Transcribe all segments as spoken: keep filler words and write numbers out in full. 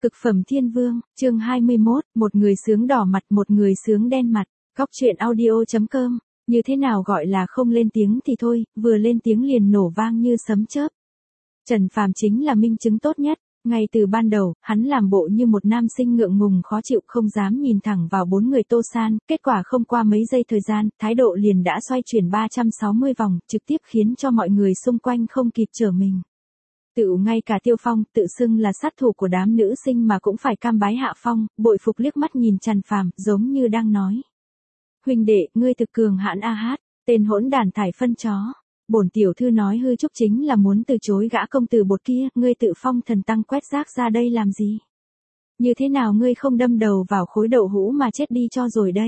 Cực phẩm thiên vương, chương hai mươi mốt, một người sướng đỏ mặt một người sướng đen mặt. Góc truyện audio chấm com, như thế nào gọi là không lên tiếng thì thôi, vừa lên tiếng liền nổ vang như sấm chớp. Trần Phàm chính là minh chứng tốt nhất, ngay từ ban đầu, hắn làm bộ như một nam sinh ngượng ngùng khó chịu không dám nhìn thẳng vào bốn người Tô San, kết quả không qua mấy giây thời gian, thái độ liền đã xoay chuyển ba trăm sáu mươi vòng, trực tiếp khiến cho mọi người xung quanh không kịp trở mình. Tự ngay cả Tiêu Phong, tự xưng là sát thủ của đám nữ sinh mà cũng phải cam bái hạ phong, bội phục liếc mắt nhìn Trần Phàm, giống như đang nói: huynh đệ, ngươi thực cường hãn a hát, tên hỗn đản thải phân chó. Bổn tiểu thư nói hư trúc chính là muốn từ chối gã công tử bột kia, ngươi tự phong thần tăng quét rác ra đây làm gì? Như thế nào ngươi không đâm đầu vào khối đậu hũ mà chết đi cho rồi đây?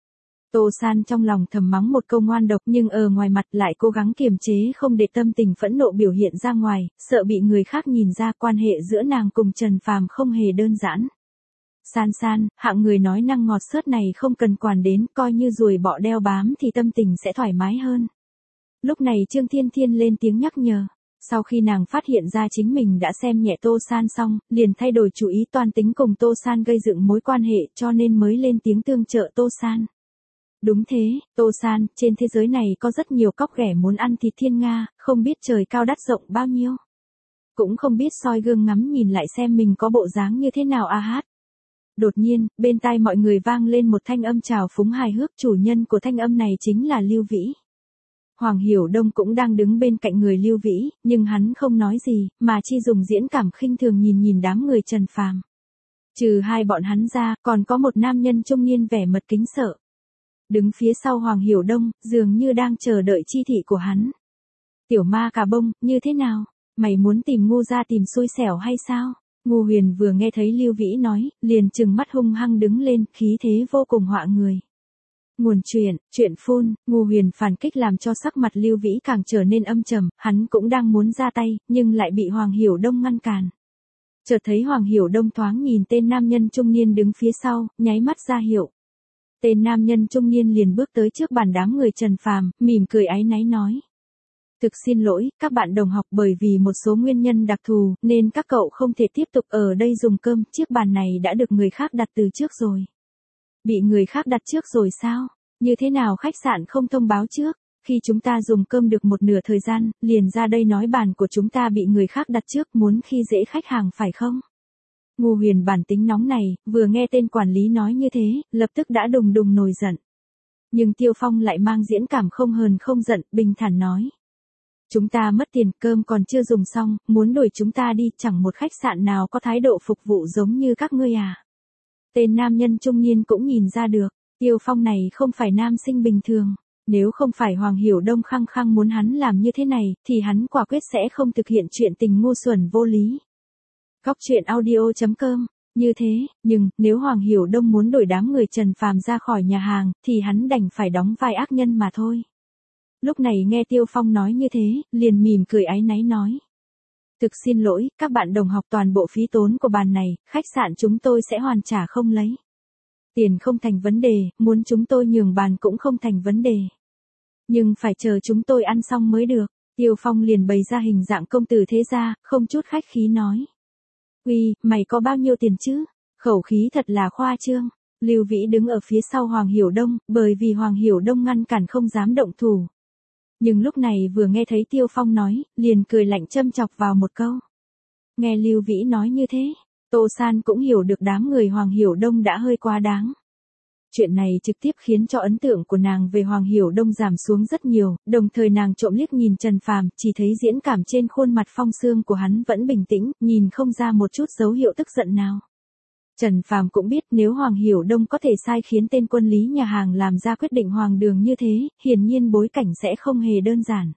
Tô San trong lòng thầm mắng một câu ngoan độc nhưng ở ngoài mặt lại cố gắng kiềm chế không để tâm tình phẫn nộ biểu hiện ra ngoài, sợ bị người khác nhìn ra quan hệ giữa nàng cùng Trần Phàm không hề đơn giản. San San, hạng người nói năng ngọt xớt này không cần quản đến, coi như ruồi bọ đeo bám thì tâm tình sẽ thoải mái hơn. Lúc này Trương Thiên Thiên lên tiếng nhắc nhở. Sau khi nàng phát hiện ra chính mình đã xem nhẹ Tô San xong, liền thay đổi chủ ý toan tính cùng Tô San gây dựng mối quan hệ cho nên mới lên tiếng tương trợ Tô San. Đúng thế, Tô San, trên thế giới này có rất nhiều cóc ghẻ muốn ăn thịt thiên nga, không biết trời cao đất rộng bao nhiêu. Cũng không biết soi gương ngắm nhìn lại xem mình có bộ dáng như thế nào a hát. Đột nhiên, bên tai mọi người vang lên một thanh âm trào phúng hài hước, chủ nhân của thanh âm này chính là Lưu Vĩ. Hoàng Hiểu Đông cũng đang đứng bên cạnh người Lưu Vĩ, nhưng hắn không nói gì, mà chỉ dùng diễn cảm khinh thường nhìn nhìn đám người Trần Phàm. Trừ hai bọn hắn ra, còn có một nam nhân trung niên vẻ mật kính sợ. Đứng phía sau Hoàng Hiểu Đông, dường như đang chờ đợi chi thị của hắn. Tiểu ma cà bông, như thế nào? Mày muốn tìm ngu ra tìm xui xẻo hay sao? Ngô Huyền vừa nghe thấy Lưu Vĩ nói, liền trừng mắt hung hăng đứng lên, khí thế vô cùng họa người. Nguồn truyện, truyện phun, Ngô Huyền phản kích làm cho sắc mặt Lưu Vĩ càng trở nên âm trầm, hắn cũng đang muốn ra tay, nhưng lại bị Hoàng Hiểu Đông ngăn cản. Chợt thấy Hoàng Hiểu Đông thoáng nhìn tên nam nhân trung niên đứng phía sau, nháy mắt ra hiệu. Tên nam nhân trung niên liền bước tới trước bàn đám người Trần Phàm, mỉm cười áy náy nói: thực xin lỗi, các bạn đồng học, bởi vì một số nguyên nhân đặc thù, nên các cậu không thể tiếp tục ở đây dùng cơm, chiếc bàn này đã được người khác đặt từ trước rồi. Bị người khác đặt trước rồi sao? Như thế nào khách sạn không thông báo trước? Khi chúng ta dùng cơm được một nửa thời gian, liền ra đây nói bàn của chúng ta bị người khác đặt trước, muốn khi dễ khách hàng phải không? Ngô Huyền bản tính nóng này, vừa nghe tên quản lý nói như thế, lập tức đã đùng đùng nổi giận. Nhưng Tiêu Phong lại mang diễn cảm không hờn không giận, bình thản nói: chúng ta mất tiền, cơm còn chưa dùng xong, muốn đuổi chúng ta đi, chẳng một khách sạn nào có thái độ phục vụ giống như các ngươi à. Tên nam nhân trung niên cũng nhìn ra được, Tiêu Phong này không phải nam sinh bình thường. Nếu không phải Hoàng Hiểu Đông khăng khăng muốn hắn làm như thế này, thì hắn quả quyết sẽ không thực hiện chuyện tình ngu xuẩn vô lý. Góc truyện audio chấm com, như thế, nhưng, nếu Hoàng Hiểu Đông muốn đuổi đám người Trần Phàm ra khỏi nhà hàng, thì hắn đành phải đóng vai ác nhân mà thôi. Lúc này nghe Tiêu Phong nói như thế, liền mỉm cười áy náy nói: thực xin lỗi, các bạn đồng học, toàn bộ phí tốn của bàn này, khách sạn chúng tôi sẽ hoàn trả không lấy. Tiền không thành vấn đề, muốn chúng tôi nhường bàn cũng không thành vấn đề. Nhưng phải chờ chúng tôi ăn xong mới được. Tiêu Phong liền bày ra hình dạng công tử thế gia, không chút khách khí nói: uy, mày có bao nhiêu tiền chứ? Khẩu khí thật là khoa trương. Lưu Vĩ đứng ở phía sau Hoàng Hiểu Đông, bởi vì Hoàng Hiểu Đông ngăn cản không dám động thủ. Nhưng lúc này vừa nghe thấy Tiêu Phong nói, liền cười lạnh châm chọc vào một câu. Nghe Lưu Vĩ nói như thế, Tô San cũng hiểu được đám người Hoàng Hiểu Đông đã hơi quá đáng. Chuyện này trực tiếp khiến cho ấn tượng của nàng về Hoàng Hiểu Đông giảm xuống rất nhiều, đồng thời nàng trộm liếc nhìn Trần Phàm, chỉ thấy diễn cảm trên khuôn mặt phong sương của hắn vẫn bình tĩnh, nhìn không ra một chút dấu hiệu tức giận nào. Trần Phàm cũng biết nếu Hoàng Hiểu Đông có thể sai khiến tên quân lý nhà hàng làm ra quyết định hoàng đường như thế, hiển nhiên bối cảnh sẽ không hề đơn giản.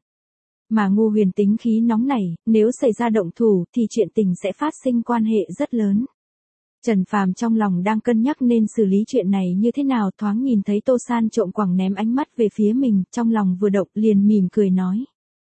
Mà Ngô Huyền tính khí nóng nảy, nếu xảy ra động thủ thì chuyện tình sẽ phát sinh quan hệ rất lớn. Trần Phàm trong lòng đang cân nhắc nên xử lý chuyện này như thế nào, thoáng nhìn thấy Tô San trộm quẳng ném ánh mắt về phía mình, trong lòng vừa động liền mỉm cười nói: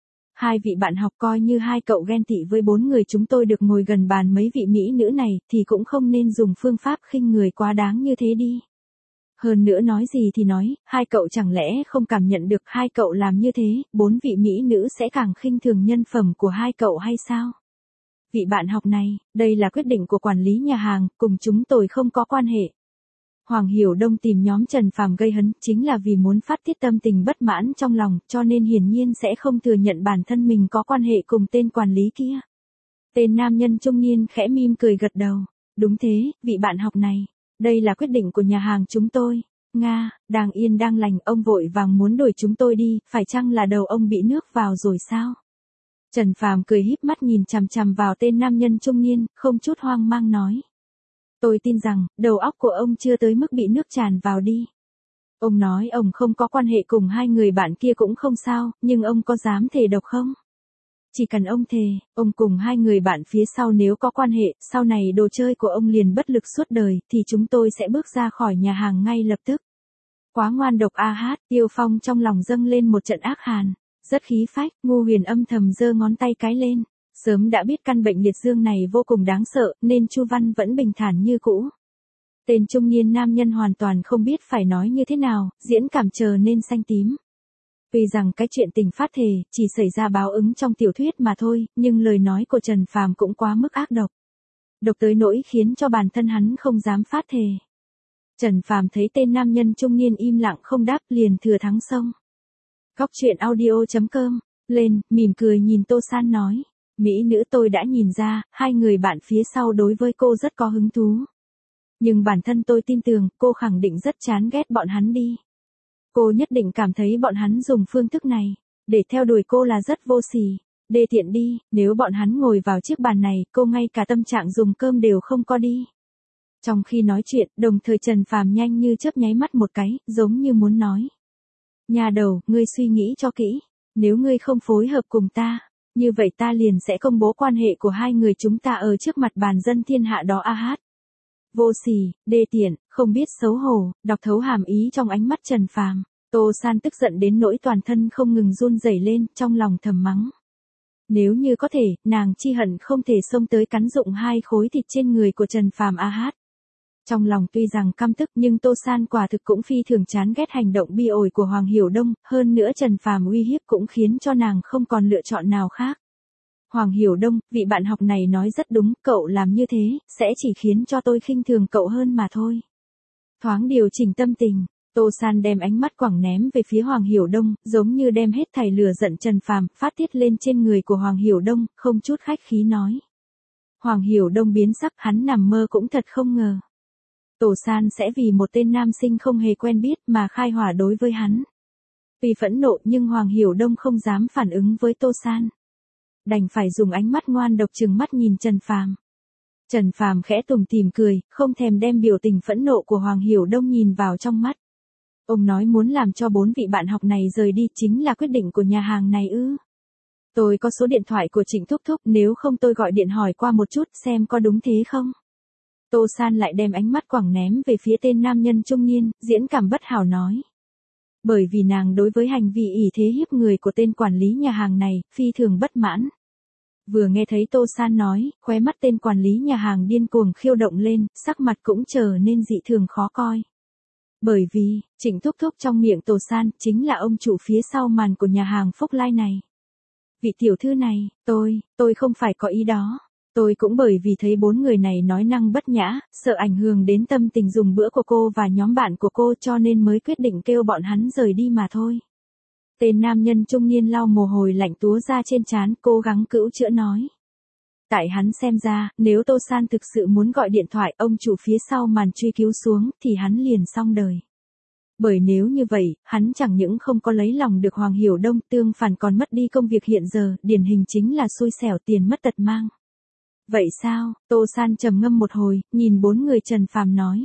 hai vị bạn học, coi như hai cậu ghen tị với bốn người chúng tôi được ngồi gần bàn mấy vị mỹ nữ này, thì cũng không nên dùng phương pháp khinh người quá đáng như thế đi. Hơn nữa nói gì thì nói, hai cậu chẳng lẽ không cảm nhận được hai cậu làm như thế, bốn vị mỹ nữ sẽ càng khinh thường nhân phẩm của hai cậu hay sao? vị bạn học này, đây là quyết định của quản lý nhà hàng, cùng chúng tôi không có quan hệ. Hoàng Hiểu Đông tìm nhóm Trần Phàm gây hấn, chính là vì muốn phát tiết tâm tình bất mãn trong lòng, cho nên hiển nhiên sẽ không thừa nhận bản thân mình có quan hệ cùng tên quản lý kia. Tên nam nhân trung niên khẽ mỉm cười gật đầu. Đúng thế, vị bạn học này, đây là quyết định của nhà hàng chúng tôi. Nga, đang yên đang lành, ông vội vàng muốn đuổi chúng tôi đi, phải chăng là đầu ông bị nước vào rồi sao? Trần Phàm cười híp mắt nhìn chằm chằm vào tên nam nhân trung niên, không chút hoang mang nói. Tôi tin rằng, đầu óc của ông chưa tới mức bị nước tràn vào đi. Ông nói ông không có quan hệ cùng hai người bạn kia cũng không sao, nhưng ông có dám thề độc không? Chỉ cần ông thề, ông cùng hai người bạn phía sau nếu có quan hệ, sau này đồ chơi của ông liền bất lực suốt đời, thì chúng tôi sẽ bước ra khỏi nhà hàng ngay lập tức. Quá ngoan độc a hát, Tiêu Phong trong lòng dâng lên một trận ác hàn. Rất khí phách, Ngô Huyền âm thầm giơ ngón tay cái lên. Sớm đã biết căn bệnh liệt dương này vô cùng đáng sợ, nên Chu Văn vẫn bình thản như cũ. Tên trung niên nam nhân hoàn toàn không biết phải nói như thế nào, diễn cảm chờ nên xanh tím. Vì rằng cái chuyện tình phát thề, chỉ xảy ra báo ứng trong tiểu thuyết mà thôi, nhưng lời nói của Trần Phàm cũng quá mức ác độc. Độc tới nỗi khiến cho bản thân hắn không dám phát thề. Trần Phàm thấy tên nam nhân trung niên im lặng không đáp liền thừa thắng xông. Góc truyện audio chấm com, lên, mỉm cười nhìn Tô San nói. Mỹ nữ tôi đã nhìn ra, hai người bạn phía sau đối với cô rất có hứng thú. Nhưng bản thân tôi tin tưởng, cô khẳng định rất chán ghét bọn hắn đi. Cô nhất định cảm thấy bọn hắn dùng phương thức này, để theo đuổi cô là rất vô sỉ. Đê tiện đi, nếu bọn hắn ngồi vào chiếc bàn này, cô ngay cả tâm trạng dùng cơm đều không có đi. Trong khi nói chuyện, đồng thời Trần Phàm nhanh như chớp nháy mắt một cái, giống như muốn nói. Nhà đầu, ngươi suy nghĩ cho kỹ, nếu ngươi không phối hợp cùng ta, như vậy ta liền sẽ công bố quan hệ của hai người chúng ta ở trước mặt bàn dân thiên hạ đó a hát. Vô sỉ, đê tiện, không biết xấu hổ, đọc thấu hàm ý trong ánh mắt Trần Phàm. Tô San tức giận đến nỗi toàn thân không ngừng run rẩy lên, trong lòng thầm mắng. Nếu như có thể, nàng chi hận không thể xông tới cắn rụng hai khối thịt trên người của Trần Phàm a hát. Trong lòng tuy rằng căm tức nhưng Tô San quả thực cũng phi thường chán ghét hành động bi ổi của Hoàng Hiểu Đông, hơn nữa Trần Phàm uy hiếp cũng khiến cho nàng không còn lựa chọn nào khác. Hoàng Hiểu Đông, vị bạn học này nói rất đúng, cậu làm như thế, sẽ chỉ khiến cho tôi khinh thường cậu hơn mà thôi. Thoáng điều chỉnh tâm tình, Tô San đem ánh mắt quẳng ném về phía Hoàng Hiểu Đông, giống như đem hết thảy lửa giận Trần Phàm phát tiết lên trên người của Hoàng Hiểu Đông, không chút khách khí nói. Hoàng Hiểu Đông biến sắc, hắn nằm mơ cũng thật không ngờ. Tô San sẽ vì một tên nam sinh không hề quen biết mà khai hỏa đối với hắn. Vì phẫn nộ nhưng Hoàng Hiểu Đông không dám phản ứng với Tô San. Đành phải dùng ánh mắt ngoan độc trừng mắt nhìn Trần Phàm. Trần Phàm khẽ tủm tỉm cười, không thèm đem biểu tình phẫn nộ của Hoàng Hiểu Đông nhìn vào trong mắt. Ông nói muốn làm cho bốn vị bạn học này rời đi chính là quyết định của nhà hàng này ư? Tôi có số điện thoại của Trịnh Thúc Thúc, nếu không tôi gọi điện hỏi qua một chút xem có đúng thế không? Tô San lại đem ánh mắt quẳng ném về phía tên nam nhân trung niên, diễn cảm bất hảo nói. Bởi vì nàng đối với hành vi ỷ thế hiếp người của tên quản lý nhà hàng này, phi thường bất mãn. Vừa nghe thấy Tô San nói, khóe mắt tên quản lý nhà hàng điên cuồng khiêu động lên, sắc mặt cũng trở nên dị thường khó coi. Bởi vì, Trịnh Thúc Thúc trong miệng Tô San chính là ông chủ phía sau màn của nhà hàng Phúc Lai này. Vị tiểu thư này, tôi, tôi không phải có ý đó. Tôi cũng bởi vì thấy bốn người này nói năng bất nhã, sợ ảnh hưởng đến tâm tình dùng bữa của cô và nhóm bạn của cô cho nên mới quyết định kêu bọn hắn rời đi mà thôi. Tên nam nhân trung niên lau mồ hôi lạnh túa ra trên trán, cố gắng cữu chữa nói. Tại hắn xem ra, nếu Tô San thực sự muốn gọi điện thoại ông chủ phía sau màn truy cứu xuống thì hắn liền xong đời. Bởi nếu như vậy, hắn chẳng những không có lấy lòng được Hoàng Hiểu Đông, tương phản còn mất đi công việc hiện giờ, điển hình chính là xui xẻo tiền mất tật mang. Vậy sao? Tô San trầm ngâm một hồi, nhìn bốn người Trần Phàm nói.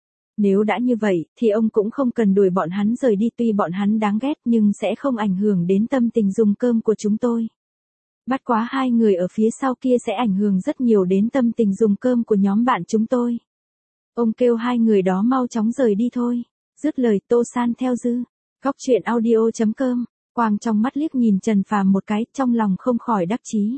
Nếu đã như vậy, thì ông cũng không cần đuổi bọn hắn rời đi, tuy bọn hắn đáng ghét nhưng sẽ không ảnh hưởng đến tâm tình dùng cơm của chúng tôi. Bắt quá hai người ở phía sau kia sẽ ảnh hưởng rất nhiều đến tâm tình dùng cơm của nhóm bạn chúng tôi. Ông kêu hai người đó mau chóng rời đi thôi. Dứt lời Tô San theo dư. Góc truyện audio chấm com, quang trong mắt liếc nhìn Trần Phàm một cái, trong lòng không khỏi đắc chí.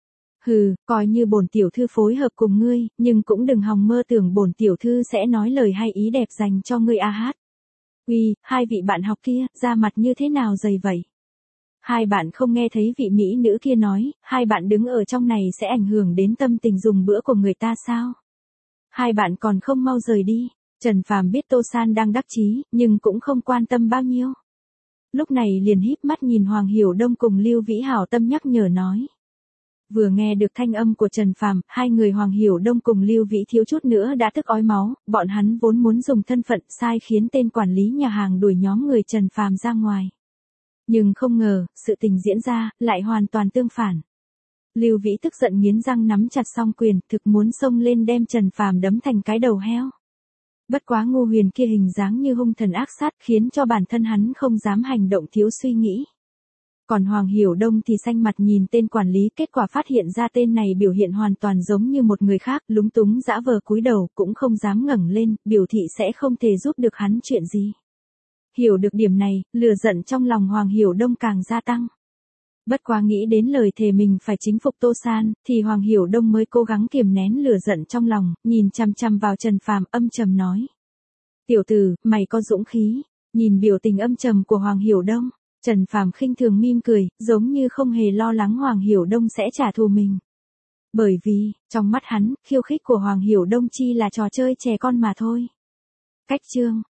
Hừ, coi như bổn tiểu thư phối hợp cùng ngươi, nhưng cũng đừng hòng mơ tưởng bổn tiểu thư sẽ nói lời hay ý đẹp dành cho ngươi a hát. Uy, hai vị bạn học kia, ra mặt như thế nào dày vậy? Hai bạn không nghe thấy vị mỹ nữ kia nói, hai bạn đứng ở trong này sẽ ảnh hưởng đến tâm tình dùng bữa của người ta sao? Hai bạn còn không mau rời đi. Trần Phàm biết Tô San đang đắc chí, nhưng cũng không quan tâm bao nhiêu. Lúc này liền híp mắt nhìn Hoàng Hiểu Đông cùng Lưu Vĩ hảo tâm nhắc nhở nói. Vừa nghe được thanh âm của Trần Phàm, hai người Hoàng Hiểu Đông cùng Lưu Vĩ thiếu chút nữa đã tức ói máu, bọn hắn vốn muốn dùng thân phận sai khiến tên quản lý nhà hàng đuổi nhóm người Trần Phàm ra ngoài. Nhưng không ngờ, sự tình diễn ra, lại hoàn toàn tương phản. Lưu Vĩ tức giận nghiến răng nắm chặt song quyền, thực muốn xông lên đem Trần Phàm đấm thành cái đầu heo. Bất quá Ngô Huyền kia hình dáng như hung thần ác sát khiến cho bản thân hắn không dám hành động thiếu suy nghĩ. Còn Hoàng Hiểu Đông thì xanh mặt nhìn tên quản lý, kết quả phát hiện ra tên này biểu hiện hoàn toàn giống như một người khác, lúng túng dã vờ cúi đầu, cũng không dám ngẩng lên, biểu thị sẽ không thể giúp được hắn chuyện gì. Hiểu được điểm này, lửa giận trong lòng Hoàng Hiểu Đông càng gia tăng. Bất quá nghĩ đến lời thề mình phải chính phục Tô San, thì Hoàng Hiểu Đông mới cố gắng kiềm nén lửa giận trong lòng, nhìn chằm chằm vào Trần Phàm âm trầm nói. Tiểu tử, mày có dũng khí. Nhìn biểu tình âm trầm của Hoàng Hiểu Đông, Trần Phàm khinh thường mỉm cười, giống như không hề lo lắng Hoàng Hiểu Đông sẽ trả thù mình. Bởi vì, trong mắt hắn, khiêu khích của Hoàng Hiểu Đông chi là trò chơi trẻ con mà thôi. Cách chương